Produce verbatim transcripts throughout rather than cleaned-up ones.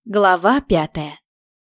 Глава пятая.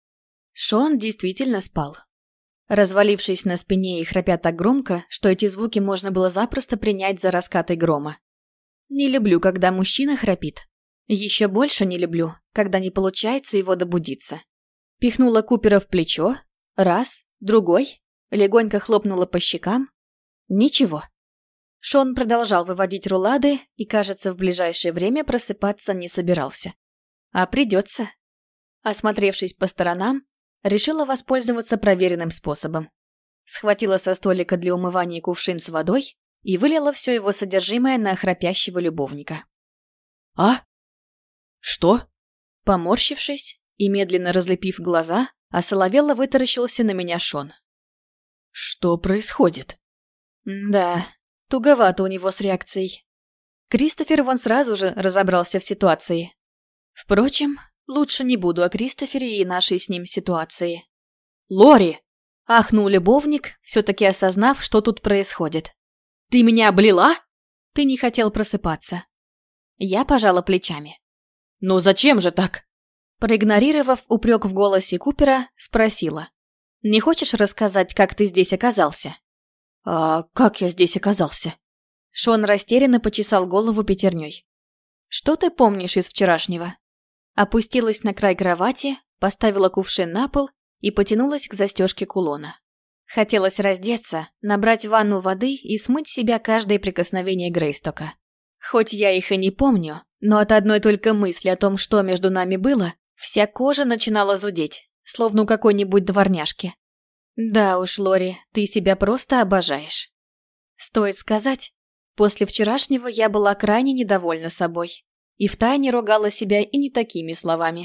Шон действительно спал. Развалившись на спине и храпя так громко, что эти звуки можно было запросто принять за раскаты грома. Не люблю, когда мужчина храпит. Еще больше не люблю, когда не получается его добудиться. Пихнула Купера в плечо. Раз, другой. Легонько хлопнула по щекам. Ничего. Шон продолжал выводить рулады и, кажется, в ближайшее время просыпаться не собирался. А придется. Осмотревшись по сторонам, решила воспользоваться проверенным способом. Схватила со столика для умывания кувшин с водой и вылила все его содержимое на храпящего любовника. «А? Что?» Поморщившись и медленно разлепив глаза, осоловело вытаращился на меня Шон. «Что происходит?» Да, туговато у него с реакцией. Кристофер вон сразу же разобрался в ситуации. Впрочем, лучше не буду о Кристофере и нашей с ним ситуации. «Лори!» – ахнул любовник, все-таки осознав, что тут происходит. «Ты меня облила?» «Ты не хотел просыпаться». Я пожала плечами. «Ну зачем же так?» Проигнорировав упрек в голосе Купера, спросила. «Не хочешь рассказать, как ты здесь оказался?» «А как я здесь оказался?» Шон растерянно почесал голову пятерней. «Что ты помнишь из вчерашнего?» Опустилась на край кровати, поставила кувшин на пол и потянулась к застежке кулона. Хотелось раздеться, набрать в ванну воды и смыть с себя каждое прикосновение Грейстока. Хоть я их и не помню, но от одной только мысли о том, что между нами было, вся кожа начинала зудеть, словно у какой-нибудь дворняжки. Да уж, Лори, ты себя просто обожаешь. Стоит сказать, после вчерашнего я была крайне недовольна собой. И втайне ругала себя и не такими словами.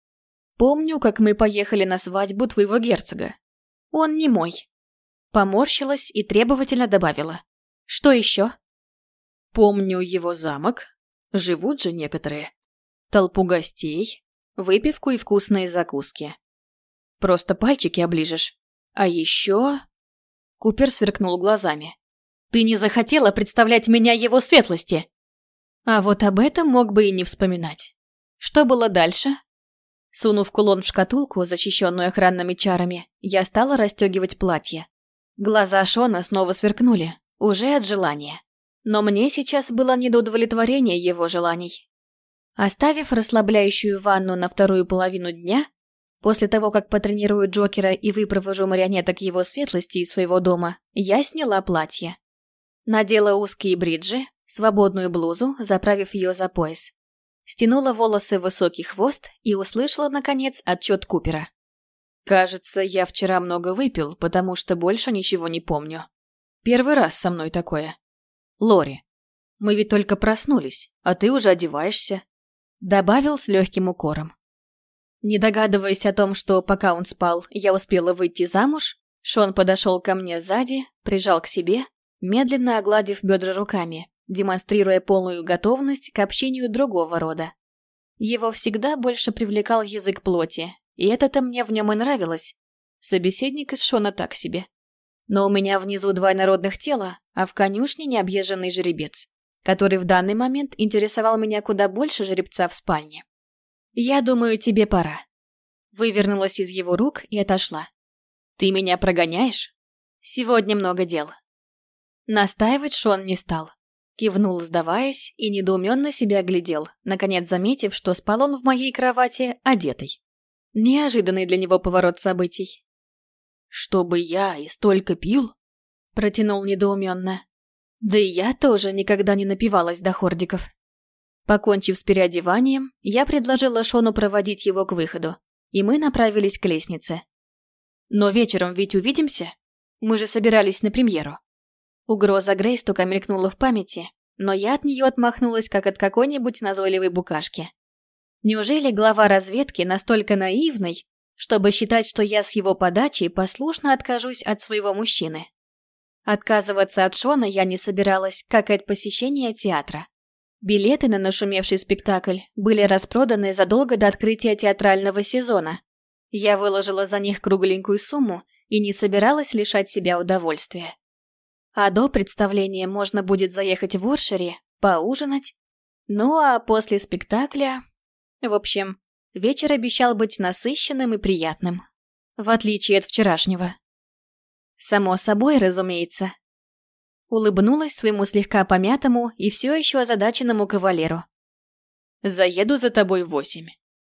Помню, как мы поехали на свадьбу твоего герцога. Он не мой. Поморщилась и требовательно добавила. Что еще? Помню его замок. Живут же некоторые. Толпу гостей, выпивку и вкусные закуски. Просто пальчики оближешь. А еще... Купер сверкнул глазами. Ты не захотела представлять меня его светлости? А вот об этом мог бы и не вспоминать. Что было дальше? Сунув кулон в шкатулку, защищенную охранными чарами, я стала расстегивать платье. Глаза Шона снова сверкнули, уже от желания. Но мне сейчас было не до удовлетворения его желаний. Оставив расслабляющую ванну на вторую половину дня, после того, как потренирую Джокера и выпровожу марионеток его светлости из своего дома, я сняла платье. Надела узкие бриджи, свободную блузу, заправив ее за пояс. Стянула волосы в высокий хвост и услышала, наконец, отчет Купера. Кажется, я вчера много выпил, потому что больше ничего не помню. Первый раз со мной такое. Лори, мы ведь только проснулись, а ты уже одеваешься. Добавил с легким укором. Не догадываясь о том, что пока он спал, я успела выйти замуж, Шон подошел ко мне сзади, прижал к себе, медленно огладив бедра руками, демонстрируя полную готовность к общению другого рода. Его всегда больше привлекал язык плоти, и это-то мне в нем и нравилось. Собеседник из Шона так себе. Но у меня внизу два инородных тела, а в конюшне необъезженный жеребец, который в данный момент интересовал меня куда больше жеребца в спальне. «Я думаю, тебе пора». Вывернулась из его рук и отошла. «Ты меня прогоняешь? Сегодня много дел». Настаивать Шон не стал. Кивнул, сдаваясь, и недоуменно себя глядел, наконец заметив, что спал он в моей кровати одетый. Неожиданный для него поворот событий. «Чтобы я и столько пил?» – протянул недоуменно. Да и я тоже никогда не напивалась до хордиков. Покончив с переодеванием, я предложила Шону проводить его к выходу, и мы направились к лестнице. «Но вечером ведь увидимся? Мы же собирались на премьеру». Угроза Грейстока мелькнула в памяти, но я от нее отмахнулась, как от какой-нибудь назойливой букашки. Неужели глава разведки настолько наивный, чтобы считать, что я с его подачи послушно откажусь от своего мужчины? Отказываться от Шона я не собиралась, как и от посещения театра. Билеты на нашумевший спектакль были распроданы задолго до открытия театрального сезона. Я выложила за них кругленькую сумму и не собиралась лишать себя удовольствия. А до представления можно будет заехать в Оршери, поужинать. Ну а после спектакля... В общем, вечер обещал быть насыщенным и приятным, в отличие от вчерашнего. Само собой, разумеется. Улыбнулась своему слегка помятому и все еще озадаченному кавалеру. «Заеду за тобой в восемь».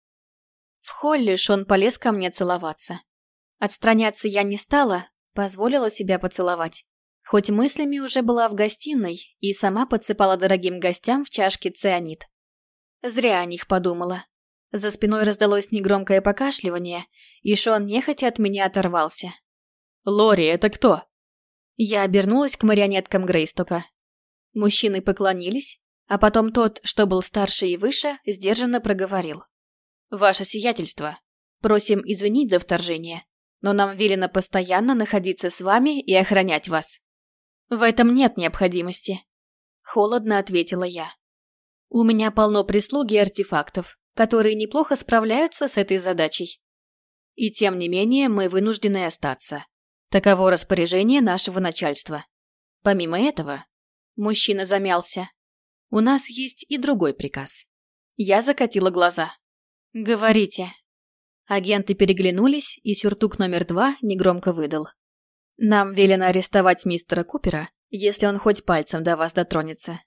В холле Шон полез ко мне целоваться. Отстраняться я не стала, позволила себя поцеловать. Хоть мыслями уже была в гостиной и сама подсыпала дорогим гостям в чашки цианид. Зря о них подумала. За спиной раздалось негромкое покашливание, и Шон нехотя от меня оторвался. «Лори, это кто?» Я обернулась к марионеткам Грейстока. Мужчины поклонились, а потом тот, что был старше и выше, сдержанно проговорил. «Ваше сиятельство, просим извинить за вторжение, но нам велено постоянно находиться с вами и охранять вас». «В этом нет необходимости», — холодно ответила я. «У меня полно прислуги и артефактов, которые неплохо справляются с этой задачей. И тем не менее мы вынуждены остаться. Таково распоряжение нашего начальства. Помимо этого...» Мужчина замялся. «У нас есть и другой приказ». Я закатила глаза. «Говорите». Агенты переглянулись, и сюртук номер два негромко выдал. «Нам велено арестовать мистера Купера, если он хоть пальцем до вас дотронется».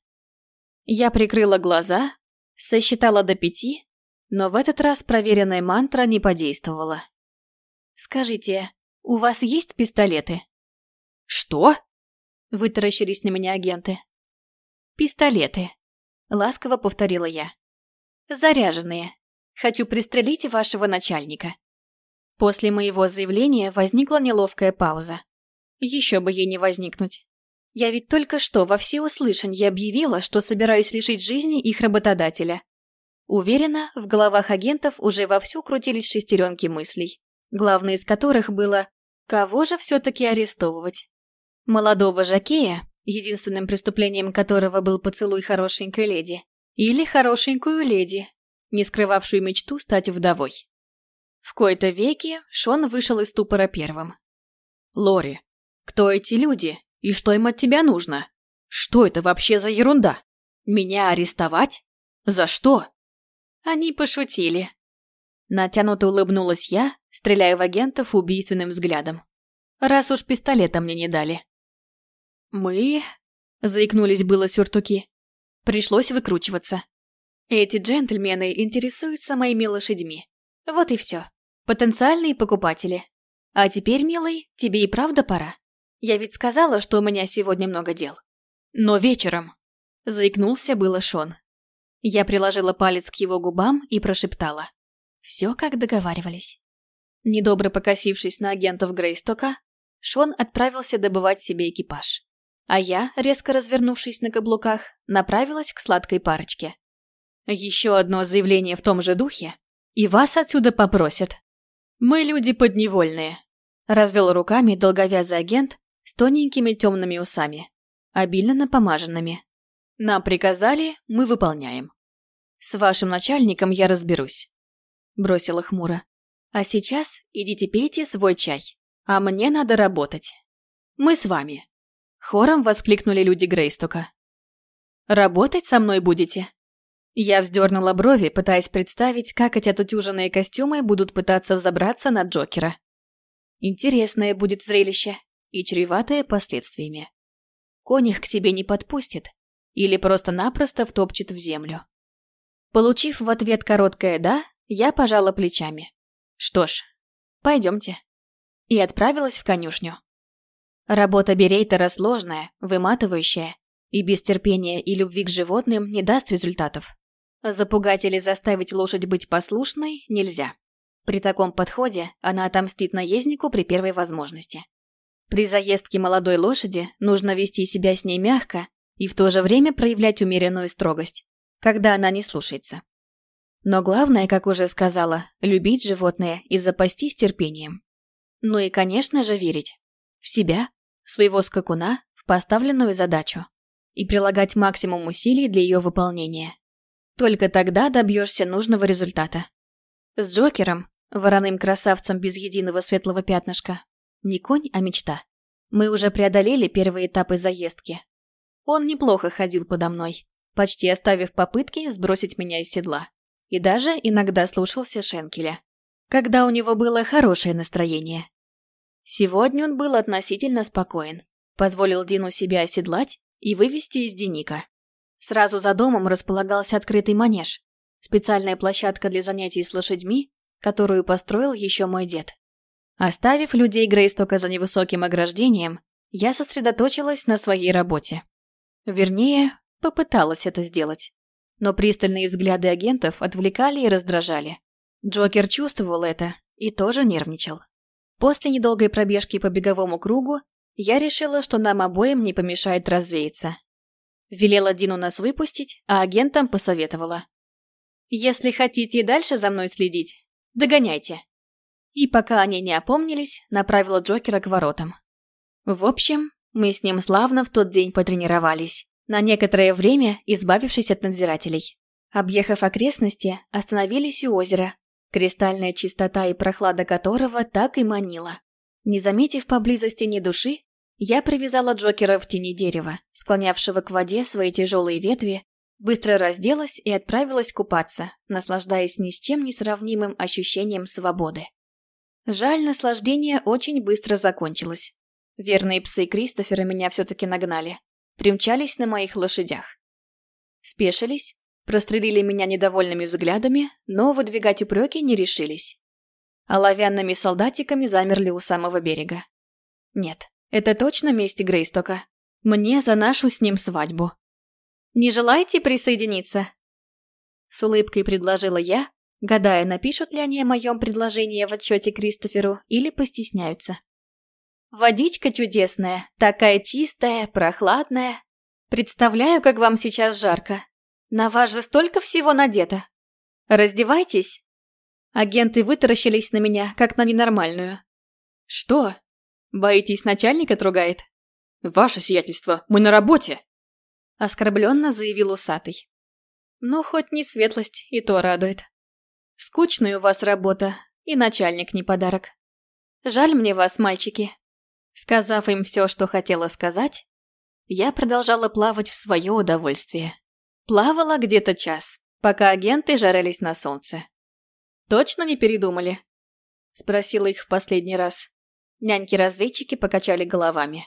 Я прикрыла глаза, сосчитала до пяти, но в этот раз проверенная мантра не подействовала. «Скажите, у вас есть пистолеты?» «Что?» – вытаращились на меня агенты. «Пистолеты», – ласково повторила я. «Заряженные. Хочу пристрелить вашего начальника». После моего заявления возникла неловкая пауза. Еще бы ей не возникнуть. Я ведь только что во всеуслышанье объявила, что собираюсь лишить жизни их работодателя. Уверена, в головах агентов уже вовсю крутились шестеренки мыслей, главное из которых было «кого же все-таки арестовывать?» Молодого жокея, единственным преступлением которого был поцелуй хорошенькой леди, или хорошенькую леди, не скрывавшую мечту стать вдовой. В кои-то веки Шон вышел из ступора первым. «Лори, кто эти люди и что им от тебя нужно? Что это вообще за ерунда? Меня арестовать? За что?» Они пошутили. Натянуто улыбнулась я, стреляя в агентов убийственным взглядом. Раз уж пистолета мне не дали. «Мы...» — заикнулись было сюртуки. Пришлось выкручиваться. Эти джентльмены интересуются моими лошадьми. Вот и все. Потенциальные покупатели. А теперь, милый, тебе и правда пора. Я ведь сказала, что у меня сегодня много дел. Но вечером... Заикнулся было Шон. Я приложила палец к его губам и прошептала. Все как договаривались. Недобро покосившись на агентов Грейстока, Шон отправился добывать себе экипаж. А я, резко развернувшись на каблуках, направилась к сладкой парочке. Еще одно заявление в том же духе, и вас отсюда попросят. Мы люди подневольные. Развел руками долговязый агент с тоненькими темными усами, обильно напомаженными. Нам приказали, мы выполняем. С вашим начальником я разберусь. Бросила хмуро. А сейчас идите пейте свой чай, а мне надо работать. Мы с вами. Хором воскликнули люди Грейстока. Работать со мной будете? Я вздернула брови, пытаясь представить, как эти отутюженные костюмы будут пытаться взобраться на Джокера. Интересное будет зрелище и чреватое последствиями. Конь их к себе не подпустит или просто-напросто втопчет в землю. Получив в ответ короткое «да», я пожала плечами. Что ж, пойдемте. И отправилась в конюшню. Работа берейтера сложная, выматывающая, и без терпения и любви к животным не даст результатов. Запугать или заставить лошадь быть послушной нельзя. При таком подходе она отомстит наезднику при первой возможности. При заездке молодой лошади нужно вести себя с ней мягко и в то же время проявлять умеренную строгость, когда она не слушается. Но главное, как уже сказала, любить животное и запастись терпением. Ну и, конечно же, верить. В себя, в своего скакуна, в поставленную задачу. И прилагать максимум усилий для ее выполнения. Только тогда добьешься нужного результата. С Джокером, вороным красавцем без единого светлого пятнышка, не конь, а мечта. Мы уже преодолели первые этапы заездки. Он неплохо ходил подо мной, почти оставив попытки сбросить меня из седла. и даже иногда слушался Шенкеля, когда у него было хорошее настроение. Сегодня он был относительно спокоен, позволил Дину себя оседлать и вывести из Деника. Сразу за домом располагался открытый манеж, специальная площадка для занятий с лошадьми, которую построил еще мой дед. Оставив людей Грейстока за невысоким ограждением, я сосредоточилась на своей работе. Вернее, попыталась это сделать. Но пристальные взгляды агентов отвлекали и раздражали. Джокер чувствовал это и тоже нервничал. После недолгой пробежки по беговому кругу я решила, что нам обоим не помешает развеяться. Велела Дину нас выпустить, а агентам посоветовала: «Если хотите и дальше за мной следить, догоняйте». И пока они не опомнились, направила Джокера к воротам. В общем, мы с ним славно в тот день потренировались, на некоторое время избавившись от надзирателей. Объехав окрестности, остановились у озера, кристальная чистота и прохлада которого так и манила. Не заметив поблизости ни души, я привязала Джокера в тени дерева, склонявшего к воде свои тяжелые ветви, быстро разделась и отправилась купаться, наслаждаясь ни с чем не сравнимым ощущением свободы. Жаль, наслаждение очень быстро закончилось. Верные псы Кристофера меня все-таки нагнали, примчались на моих лошадях. Спешились, прострелили меня недовольными взглядами, но выдвигать упреки не решились. Оловянными солдатиками замерли у самого берега. Нет, это точно месть Грейстока. Мне за нашу с ним свадьбу. «Не желаете присоединиться?» С улыбкой предложила я, гадая, напишут ли они о моем предложении в отчете Кристоферу или постесняются. «Водичка чудесная, такая чистая, прохладная. Представляю, как вам сейчас жарко. На вас же столько всего надето. Раздевайтесь». Агенты вытаращились на меня, как на ненормальную. «Что? Боитесь, начальник отругает?» «Ваше сиятельство, мы на работе!» Оскорбленно заявил усатый. «Ну, хоть не светлость, и то радует. Скучная у вас работа, и начальник не подарок. Жаль мне вас, мальчики». Сказав им все, что хотела сказать, я продолжала плавать в свое удовольствие. Плавала где-то час, пока агенты жарились на солнце. «Точно не передумали?» — спросила их в последний раз. Няньки-разведчики покачали головами.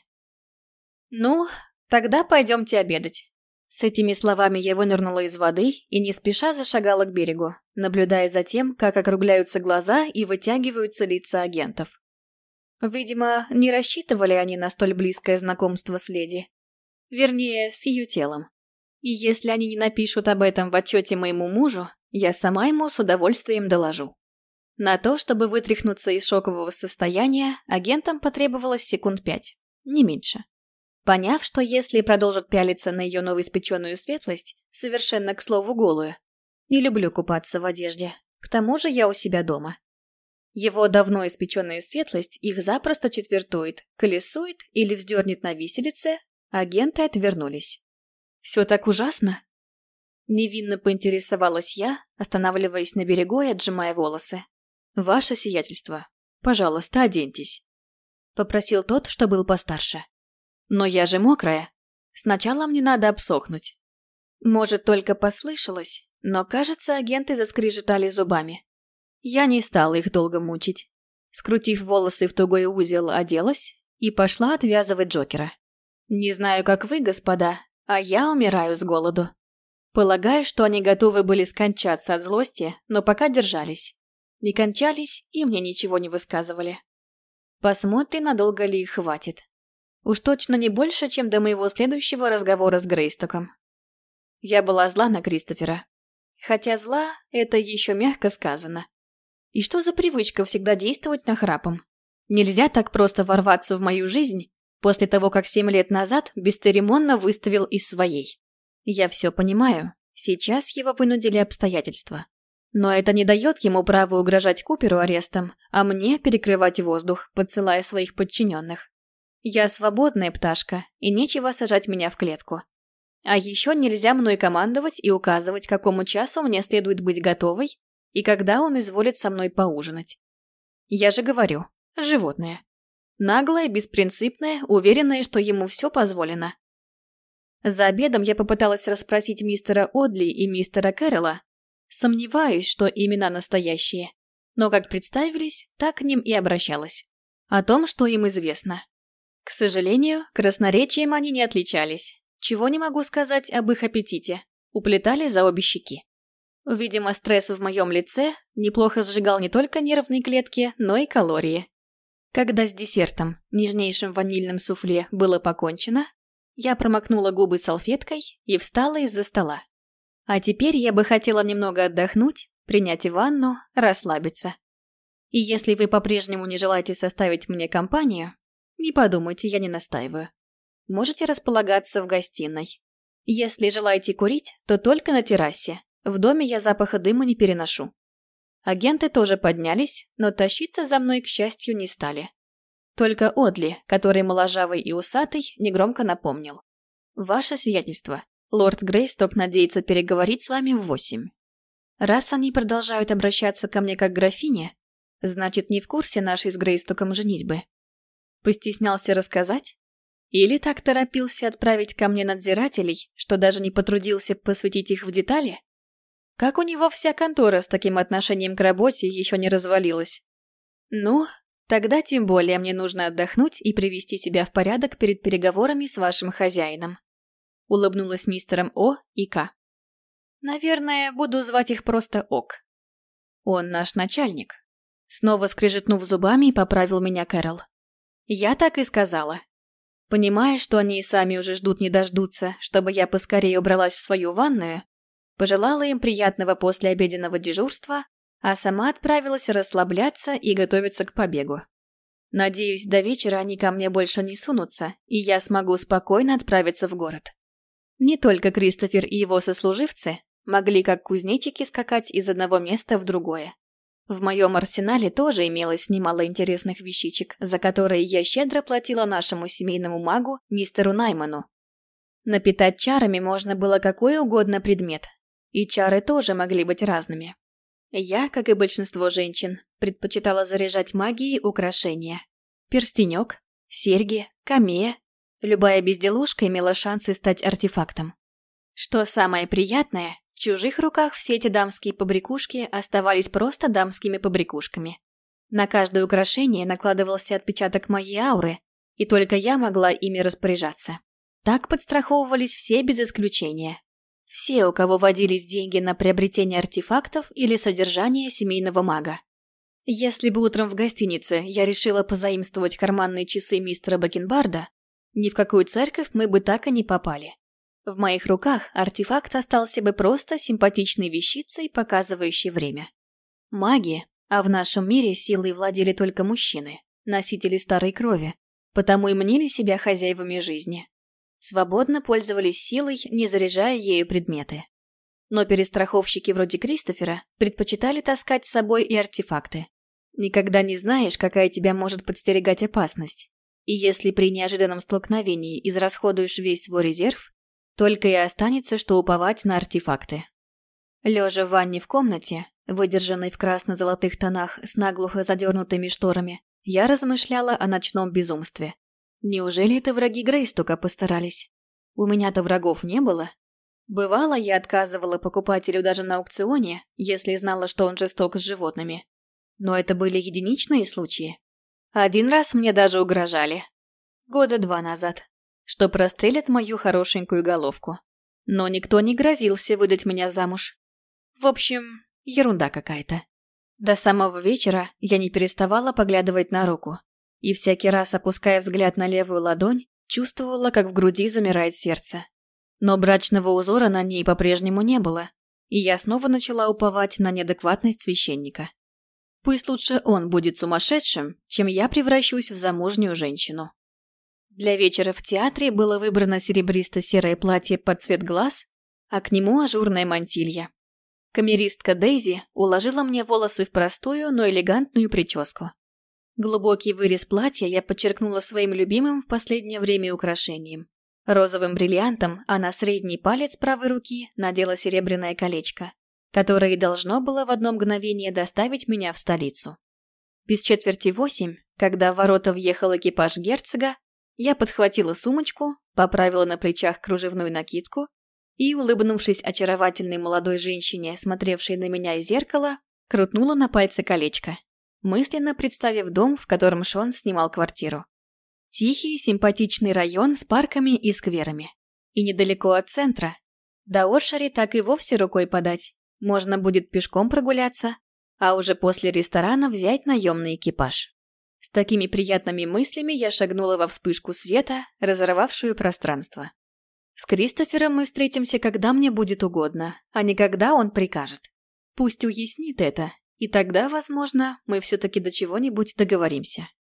«Ну, тогда пойдемте обедать». С этими словами я вынырнула из воды и не спеша зашагала к берегу, наблюдая за тем, как округляются глаза и вытягиваются лица агентов. Видимо, не рассчитывали они на столь близкое знакомство с леди. Вернее, с ее телом. И если они не напишут об этом в отчете моему мужу, я сама ему с удовольствием доложу. На то, чтобы вытряхнуться из шокового состояния, агентам потребовалось секунд пять, не меньше. Поняв, что если продолжат пялиться на ее новоиспеченную светлость, совершенно, к слову, голую, не люблю купаться в одежде, к тому же я у себя дома. Его давно испеченная светлость их запросто четвертует, колесует или вздернет на виселице, агенты отвернулись. «Все так ужасно?» Невинно поинтересовалась я, останавливаясь на берегу и отжимая волосы. «Ваше сиятельство, пожалуйста, оденьтесь», — попросил тот, что был постарше. «Но я же мокрая. Сначала мне надо обсохнуть». Может, только послышалось, но, кажется, агенты заскрежетали зубами. Я не стала их долго мучить. Скрутив волосы в тугой узел, оделась и пошла отвязывать Джокера. Не знаю, как вы, господа, а я умираю с голоду. Полагаю, что они готовы были скончаться от злости, но пока держались. Не кончались и мне ничего не высказывали. Посмотрим, надолго ли их хватит. Уж точно не больше, чем до моего следующего разговора с Грейстоком. Я была зла на Кристофера. Хотя зла – это еще мягко сказано. И что за привычка всегда действовать нахрапом? Нельзя так просто ворваться в мою жизнь после того, как семь лет назад бесцеремонно выставил из своей. Я все понимаю, сейчас его вынудили обстоятельства. Но это не дает ему права угрожать Куперу арестом, а мне перекрывать воздух, подсылая своих подчиненных. Я свободная пташка, и нечего сажать меня в клетку. А еще нельзя мной командовать и указывать, к какому часу мне следует быть готовой и когда он изволит со мной поужинать. Я же говорю, животное. Наглое, беспринципное, уверенное, что ему все позволено. За обедом я попыталась расспросить мистера Одли и мистера Кэрролла. Сомневаюсь, что имена настоящие. Но как представились, так к ним и обращалась. О том, что им известно. К сожалению, красноречием они не отличались. Чего не могу сказать об их аппетите. Уплетали за обе щеки. Видимо, стресс в моем лице неплохо сжигал не только нервные клетки, но и калории. Когда с десертом, нежнейшим ванильным суфле, было покончено, я промокнула губы салфеткой и встала из-за стола. А теперь я бы хотела немного отдохнуть, принять ванну, расслабиться. И если вы по-прежнему не желаете составить мне компанию, не подумайте, я не настаиваю. Можете располагаться в гостиной. Если желаете курить, то только на террасе. В доме я запаха дыма не переношу. Агенты тоже поднялись, но тащиться за мной, к счастью, не стали. Только Одли, который моложавый и усатый, негромко напомнил. «Ваше сиятельство, лорд Грейсток надеется переговорить с вами в восемь». Раз они продолжают обращаться ко мне как к графине, значит, не в курсе нашей с Грейстоком женитьбы. Постеснялся рассказать? Или так торопился отправить ко мне надзирателей, что даже не потрудился посвятить их в детали? Как у него вся контора с таким отношением к работе еще не развалилась? Ну, тогда тем более мне нужно отдохнуть и привести себя в порядок перед переговорами с вашим хозяином. Улыбнулась мистером О и К. Наверное, буду звать их просто Ок. Он наш начальник. Снова скрежетнув зубами, поправил меня Кэрол. Я так и сказала. Понимая, что они и сами уже ждут не дождутся, чтобы я поскорее убралась в свою ванную, пожелала им приятного послеобеденного дежурства, а сама отправилась расслабляться и готовиться к побегу. Надеюсь, до вечера они ко мне больше не сунутся, и я смогу спокойно отправиться в город. Не только Кристофер и его сослуживцы могли как кузнечики скакать из одного места в другое. В моем арсенале тоже имелось немало интересных вещичек, за которые я щедро платила нашему семейному магу, мистеру Найману. Напитать чарами можно было какой угодно предмет, и чары тоже могли быть разными. Я, как и большинство женщин, предпочитала заряжать магией украшения. Перстенек, серьги, камея. Любая безделушка имела шансы стать артефактом. Что самое приятное, в чужих руках все эти дамские побрякушки оставались просто дамскими побрякушками. На каждое украшение накладывался отпечаток моей ауры, и только я могла ими распоряжаться. Так подстраховывались все без исключения. Все, у кого водились деньги на приобретение артефактов или содержание семейного мага. Если бы утром в гостинице я решила позаимствовать карманные часы мистера Бакенбарда, ни в какую церковь мы бы так и не попали. В моих руках артефакт остался бы просто симпатичной вещицей, показывающей время. Маги, а в нашем мире силой владели только мужчины, носители старой крови, потому и мнили себя хозяевами жизни. Свободно пользовались силой, не заряжая ею предметы. Но перестраховщики вроде Кристофера предпочитали таскать с собой и артефакты. Никогда не знаешь, какая тебя может подстерегать опасность. И если при неожиданном столкновении израсходуешь весь свой резерв, только и останется, что уповать на артефакты. Лежа в ванне в комнате, выдержанной в красно-золотых тонах с наглухо задернутыми шторами, я размышляла о ночном безумстве. Неужели это враги Грейстока постарались? У меня-то врагов не было. Бывало, я отказывала покупателю даже на аукционе, если знала, что он жесток с животными. Но это были единичные случаи. Один раз мне даже угрожали. Года два назад. Что прострелят мою хорошенькую головку. Но никто не грозился выдать меня замуж. В общем, ерунда какая-то. До самого вечера я не переставала поглядывать на руку. И всякий раз, опуская взгляд на левую ладонь, чувствовала, как в груди замирает сердце. Но брачного узора на ней по-прежнему не было, и я снова начала уповать на неадекватность священника. Пусть лучше он будет сумасшедшим, чем я превращусь в замужнюю женщину. Для вечера в театре было выбрано серебристо-серое платье под цвет глаз, а к нему ажурная мантилья. Камеристка Дейзи уложила мне волосы в простую, но элегантную прическу. Глубокий вырез платья я подчеркнула своим любимым в последнее время украшением. Розовым бриллиантом, а на средний палец правой руки надела серебряное колечко, которое должно было в одно мгновение доставить меня в столицу. Без четверти восемь, когда в ворота въехал экипаж герцога, я подхватила сумочку, поправила на плечах кружевную накидку и, улыбнувшись очаровательной молодой женщине, смотревшей на меня из зеркала, крутнула на пальце колечко, мысленно представив дом, в котором Шон снимал квартиру. Тихий, симпатичный район с парками и скверами. И недалеко от центра. До Оршари так и вовсе рукой подать. Можно будет пешком прогуляться, а уже после ресторана взять наемный экипаж. С такими приятными мыслями я шагнула во вспышку света, разорвавшую пространство. С Кристофером мы встретимся, когда мне будет угодно, а не когда он прикажет. Пусть уяснит это, и тогда, возможно, мы все-таки до чего-нибудь договоримся.